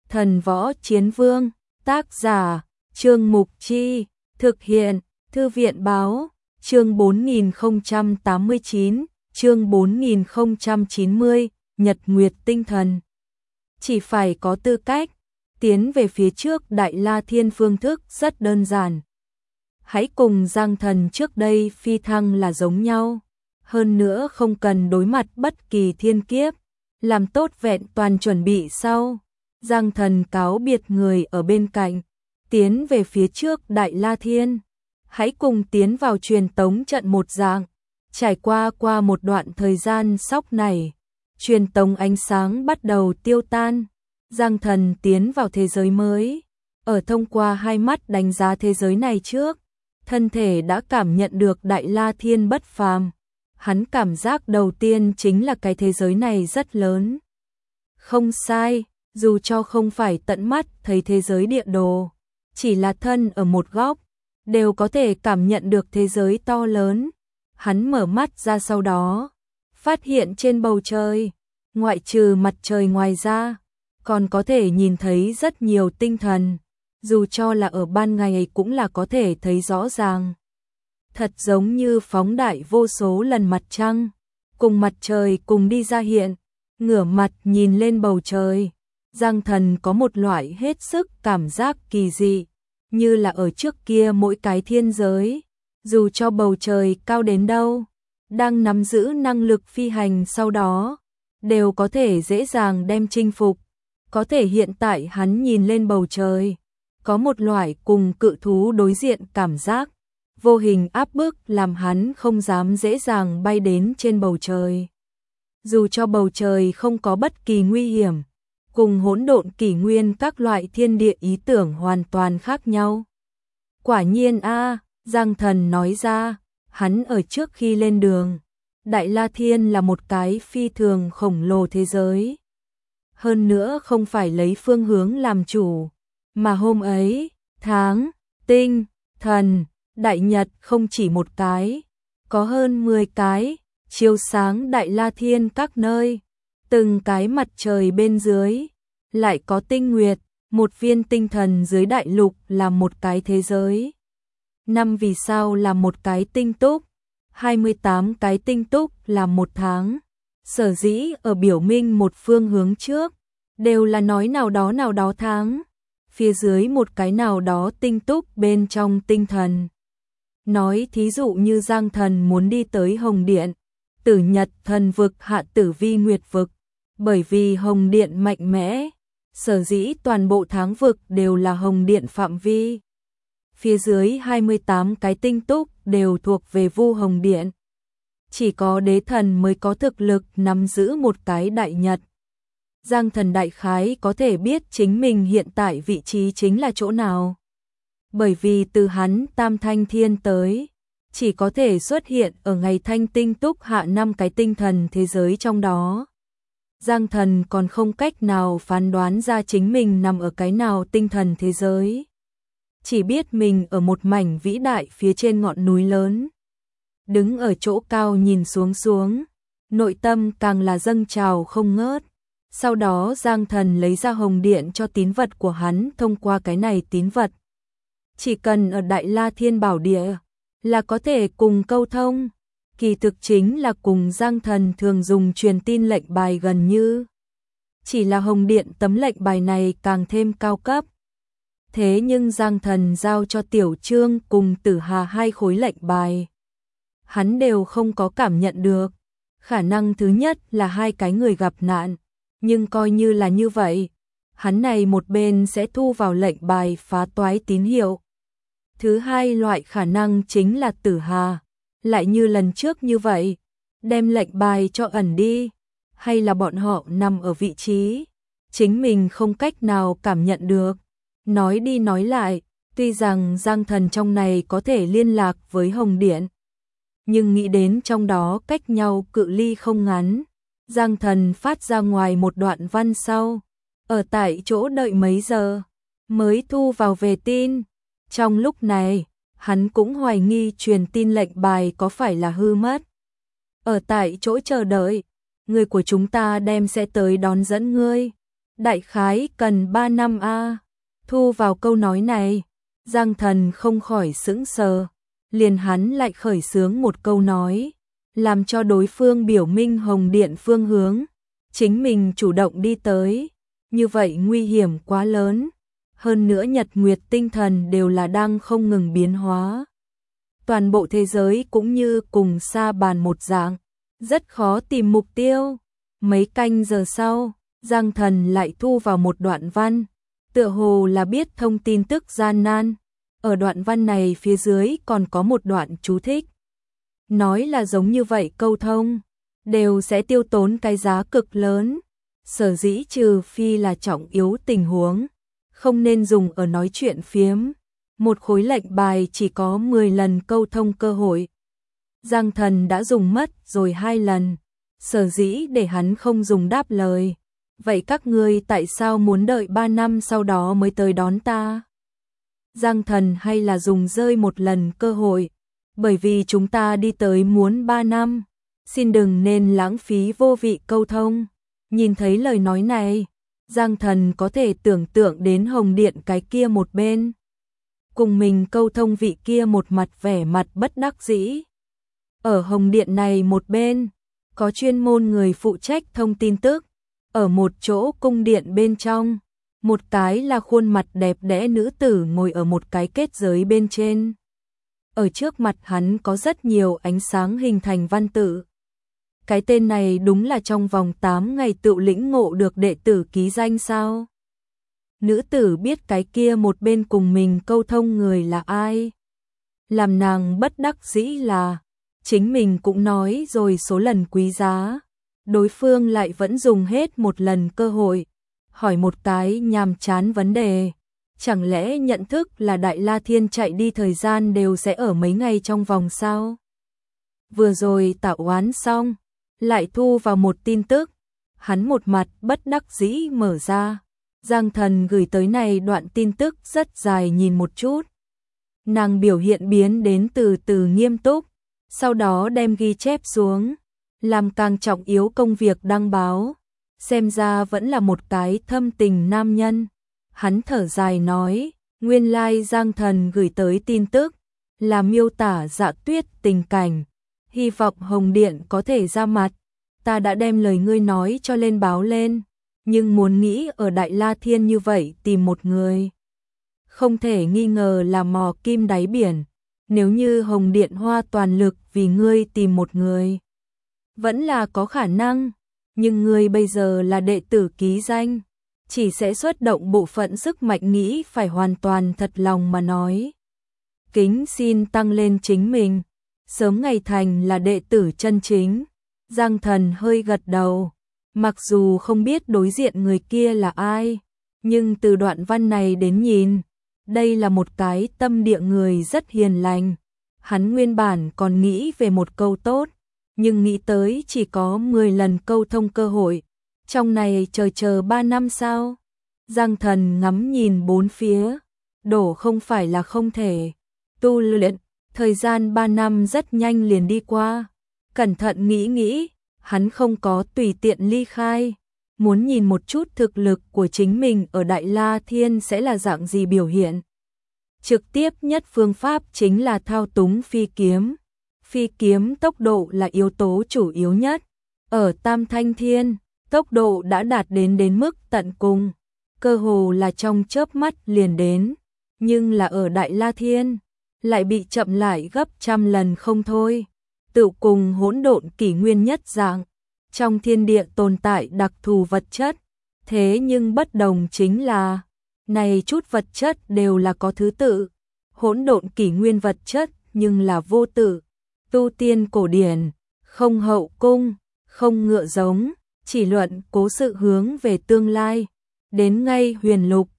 Thần Võ Chiến Vương, tác giả, Trương Mục Chi, thực hiện, Thư viện Báo, chương 4089, chương 4090, Nhật Nguyệt Tinh Thần. Chỉ phải có tư cách, tiến về phía trước Đại La Thiên phương thức rất đơn giản. Hãy cùng Giang Thần trước đây phi thăng là giống nhau, hơn nữa không cần đối mặt bất kỳ thiên kiếp, làm tốt vẹn toàn chuẩn bị sau. Giang Thần cáo biệt người ở bên cạnh, tiến về phía trước Đại La Thiên. Hãy cùng tiến vào truyền tống trận một dạng, trải qua một đoạn thời gian sóc này, truyền tống ánh sáng bắt đầu tiêu tan. Giang Thần tiến vào thế giới mới, ở thông qua hai mắt đánh giá thế giới này trước, thân thể đã cảm nhận được Đại La Thiên bất phàm. Hắn cảm giác đầu tiên chính là cái thế giới này rất lớn. Không sai, dù cho không phải tận mắt thấy thế giới địa đồ, chỉ là thân ở một góc, đều có thể cảm nhận được thế giới to lớn. Hắn mở mắt ra sau đó, phát hiện trên bầu trời, ngoại trừ mặt trời ngoài ra, còn có thể nhìn thấy rất nhiều tinh thần, dù cho là ở ban ngày cũng là có thể thấy rõ ràng. Thật giống như phóng đại vô số lần mặt trăng, cùng mặt trời cùng đi ra hiện, ngửa mặt nhìn lên bầu trời. Giang Thần có một loại hết sức cảm giác kỳ dị, như là ở trước kia mỗi cái thiên giới, dù cho bầu trời cao đến đâu, đang nắm giữ năng lực phi hành sau đó, đều có thể dễ dàng đem chinh phục. Có thể hiện tại hắn nhìn lên bầu trời, có một loại cùng cự thú đối diện cảm giác, vô hình áp bức làm hắn không dám dễ dàng bay đến trên bầu trời. Dù cho bầu trời không có bất kỳ nguy hiểm, cùng hỗn độn kỷ nguyên các loại thiên địa ý tưởng hoàn toàn khác nhau. Quả nhiên a, Giang Thần nói ra, hắn ở trước khi lên đường, Đại La Thiên là một cái phi thường khổng lồ thế giới. Hơn nữa không phải lấy phương hướng làm chủ, mà hôm ấy, tháng, tinh, thần, đại nhật không chỉ một cái, có hơn 10 cái, chiếu sáng Đại La Thiên các nơi, từng cái mặt trời bên dưới, lại có tinh nguyệt, một viên tinh thần dưới đại lục là một cái thế giới. 5 vì sao là một cái tinh túc, 28 cái tinh túc là một tháng. Sở dĩ ở biểu minh một phương hướng trước, đều là nói nào đó tháng, phía dưới một cái nào đó tinh túc bên trong tinh thần. Nói thí dụ như Giang Thần muốn đi tới Hồng Điện, Tử Nhật thần vực hạ Tử Vi Nguyệt vực, bởi vì Hồng Điện mạnh mẽ, sở dĩ toàn bộ tháng vực đều là Hồng Điện phạm vi. Phía dưới 28 cái tinh túc đều thuộc về Vu Hồng Điện. Chỉ có đế thần mới có thực lực nắm giữ một cái đại nhật. Giang Thần đại khái có thể biết chính mình hiện tại vị trí chính là chỗ nào. Bởi vì từ hắn Tam Thanh Thiên tới, chỉ có thể xuất hiện ở ngày thanh tinh túc hạ 5 cái tinh thần thế giới trong đó. Giang Thần còn không cách nào phán đoán ra chính mình nằm ở cái nào tinh thần thế giới. Chỉ biết mình ở một mảnh vĩ đại phía trên ngọn núi lớn. Đứng ở chỗ cao nhìn xuống, nội tâm càng là dâng trào không ngớt. Sau đó Giang Thần lấy ra hồng điện cho tín vật của hắn thông qua cái này tín vật. Chỉ cần ở Đại La Thiên Bảo Địa là có thể cùng câu thông. Kỳ thực chính là cùng Giang Thần thường dùng truyền tin lệnh bài gần như. Chỉ là hồng điện tấm lệnh bài này càng thêm cao cấp. Thế nhưng Giang Thần giao cho Tiểu Trương cùng Tử Hà 2 khối lệnh bài. Hắn đều không có cảm nhận được. Khả năng thứ nhất là 2 cái người gặp nạn. Nhưng coi như là như vậy, hắn này một bên sẽ thu vào lệnh bài phá toái tín hiệu. Thứ hai loại khả năng chính là Tử Hà, lại như lần trước như vậy, đem lệnh bài cho ẩn đi, hay là bọn họ nằm ở vị trí, chính mình không cách nào cảm nhận được. Nói đi nói lại, tuy rằng Giang Thần trong này có thể liên lạc với Hồng Điện, nhưng nghĩ đến trong đó cách nhau cự ly không ngắn. Giang Thần phát ra ngoài một đoạn văn sau, ở tại chỗ đợi mấy giờ, mới thu vào về tin. Trong lúc này, hắn cũng hoài nghi truyền tin lệnh bài có phải là hư mất. Ở tại chỗ chờ đợi, người của chúng ta đem sẽ tới đón dẫn ngươi. Đại khái cần 3 năm a. Thu vào câu nói này, Giang Thần không khỏi sững sờ, liền hắn lại khởi xướng một câu nói, làm cho đối phương biểu minh Hồng Điện phương hướng, chính mình chủ động đi tới, như vậy nguy hiểm quá lớn, hơn nữa nhật nguyệt tinh thần đều là đang không ngừng biến hóa. Toàn bộ thế giới cũng như cùng sa bàn một dạng, rất khó tìm mục tiêu. Mấy canh giờ sau, Giang Thần lại thu vào một đoạn văn, tựa hồ là biết thông tin tức gian nan. Ở đoạn văn này phía dưới còn có một đoạn chú thích. Nói là giống như vậy câu thông, đều sẽ tiêu tốn cái giá cực lớn. Sở dĩ trừ phi là trọng yếu tình huống, không nên dùng ở nói chuyện phiếm. Một khối lệnh bài chỉ có 10 lần câu thông cơ hội. Giang Thần đã dùng mất rồi 2 lần, sở dĩ để hắn không dùng đáp lời. Vậy các ngươi tại sao muốn đợi 3 năm sau đó mới tới đón ta? Giang Thần hay là dùng rơi một lần cơ hội, bởi vì chúng ta đi tới muốn 3 năm, xin đừng nên lãng phí vô vị câu thông. Nhìn thấy lời nói này, Giang Thần có thể tưởng tượng đến Hồng Điện cái kia một bên. Cùng mình câu thông vị kia một mặt vẻ mặt bất đắc dĩ. Ở Hồng Điện này một bên, có chuyên môn người phụ trách thông tin tức. Ở một chỗ cung điện bên trong, một cái là khuôn mặt đẹp đẽ nữ tử ngồi ở một cái kết giới bên trên. Ở trước mặt hắn có rất nhiều ánh sáng hình thành văn tự. Cái tên này đúng là trong vòng 8 ngày tự lĩnh ngộ được đệ tử ký danh sao? Nữ tử biết cái kia một bên cùng mình câu thông người là ai. Làm nàng bất đắc dĩ là, chính mình cũng nói rồi số lần quý giá. Đối phương lại vẫn dùng hết một lần cơ hội, hỏi một cái nhàm chán vấn đề. Chẳng lẽ nhận thức là Đại La Thiên chạy đi thời gian đều sẽ ở mấy ngày trong vòng sao? Vừa rồi tạo oán xong, lại thu vào một tin tức. Hắn một mặt bất đắc dĩ mở ra. Giang Thần gửi tới này đoạn tin tức rất dài nhìn một chút. Nàng biểu hiện biến đến từ từ nghiêm túc, sau đó đem ghi chép xuống, làm càng trọng yếu công việc đăng báo. Xem ra vẫn là một cái thâm tình nam nhân. Hắn thở dài nói, nguyên lai Giang Thần gửi tới tin tức, là miêu tả Dạ Tuyết tình cảnh. Hy vọng Hồng Điện có thể ra mặt. Ta đã đem lời ngươi nói cho lên báo lên, nhưng muốn nghĩ ở Đại La Thiên như vậy tìm một người, không thể nghi ngờ là mò kim đáy biển. Nếu như Hồng Điện hoa toàn lực vì ngươi tìm một người, vẫn là có khả năng, nhưng ngươi bây giờ là đệ tử ký danh, chỉ sẽ xuất động bộ phận sức mạnh, nghĩ phải hoàn toàn thật lòng mà nói. Kính xin tăng lên chính mình, sớm ngày thành là đệ tử chân chính. Giang Thần hơi gật đầu, mặc dù không biết đối diện người kia là ai, nhưng từ đoạn văn này đến nhìn, đây là một cái tâm địa người rất hiền lành. Hắn nguyên bản còn nghĩ về một câu tốt, nhưng nghĩ tới chỉ có 10 lần câu thông cơ hội, trong này chờ 3 năm sao? Giang Thần ngắm nhìn bốn phía, đổ không phải là không thể. Tu luyện, thời gian 3 năm rất nhanh liền đi qua. Cẩn thận nghĩ, hắn không có tùy tiện ly khai, muốn nhìn một chút thực lực của chính mình ở Đại La Thiên sẽ là dạng gì biểu hiện. Trực tiếp nhất phương pháp chính là thao túng phi kiếm. Phi kiếm tốc độ là yếu tố chủ yếu nhất. Ở Tam Thanh Thiên, tốc độ đã đạt đến mức tận cùng, cơ hồ là trong chớp mắt liền đến, nhưng là ở Đại La Thiên, lại bị chậm lại gấp trăm lần không thôi. Tự cùng hỗn độn kỷ nguyên nhất dạng, trong thiên địa tồn tại đặc thù vật chất, thế nhưng bất đồng chính là, này chút vật chất đều là có thứ tự, hỗn độn kỷ nguyên vật chất nhưng là vô tự. Tu tiên cổ điển, không hậu cung, không ngựa giống, chỉ luận cố sự hướng về tương lai, đến ngay huyền lục,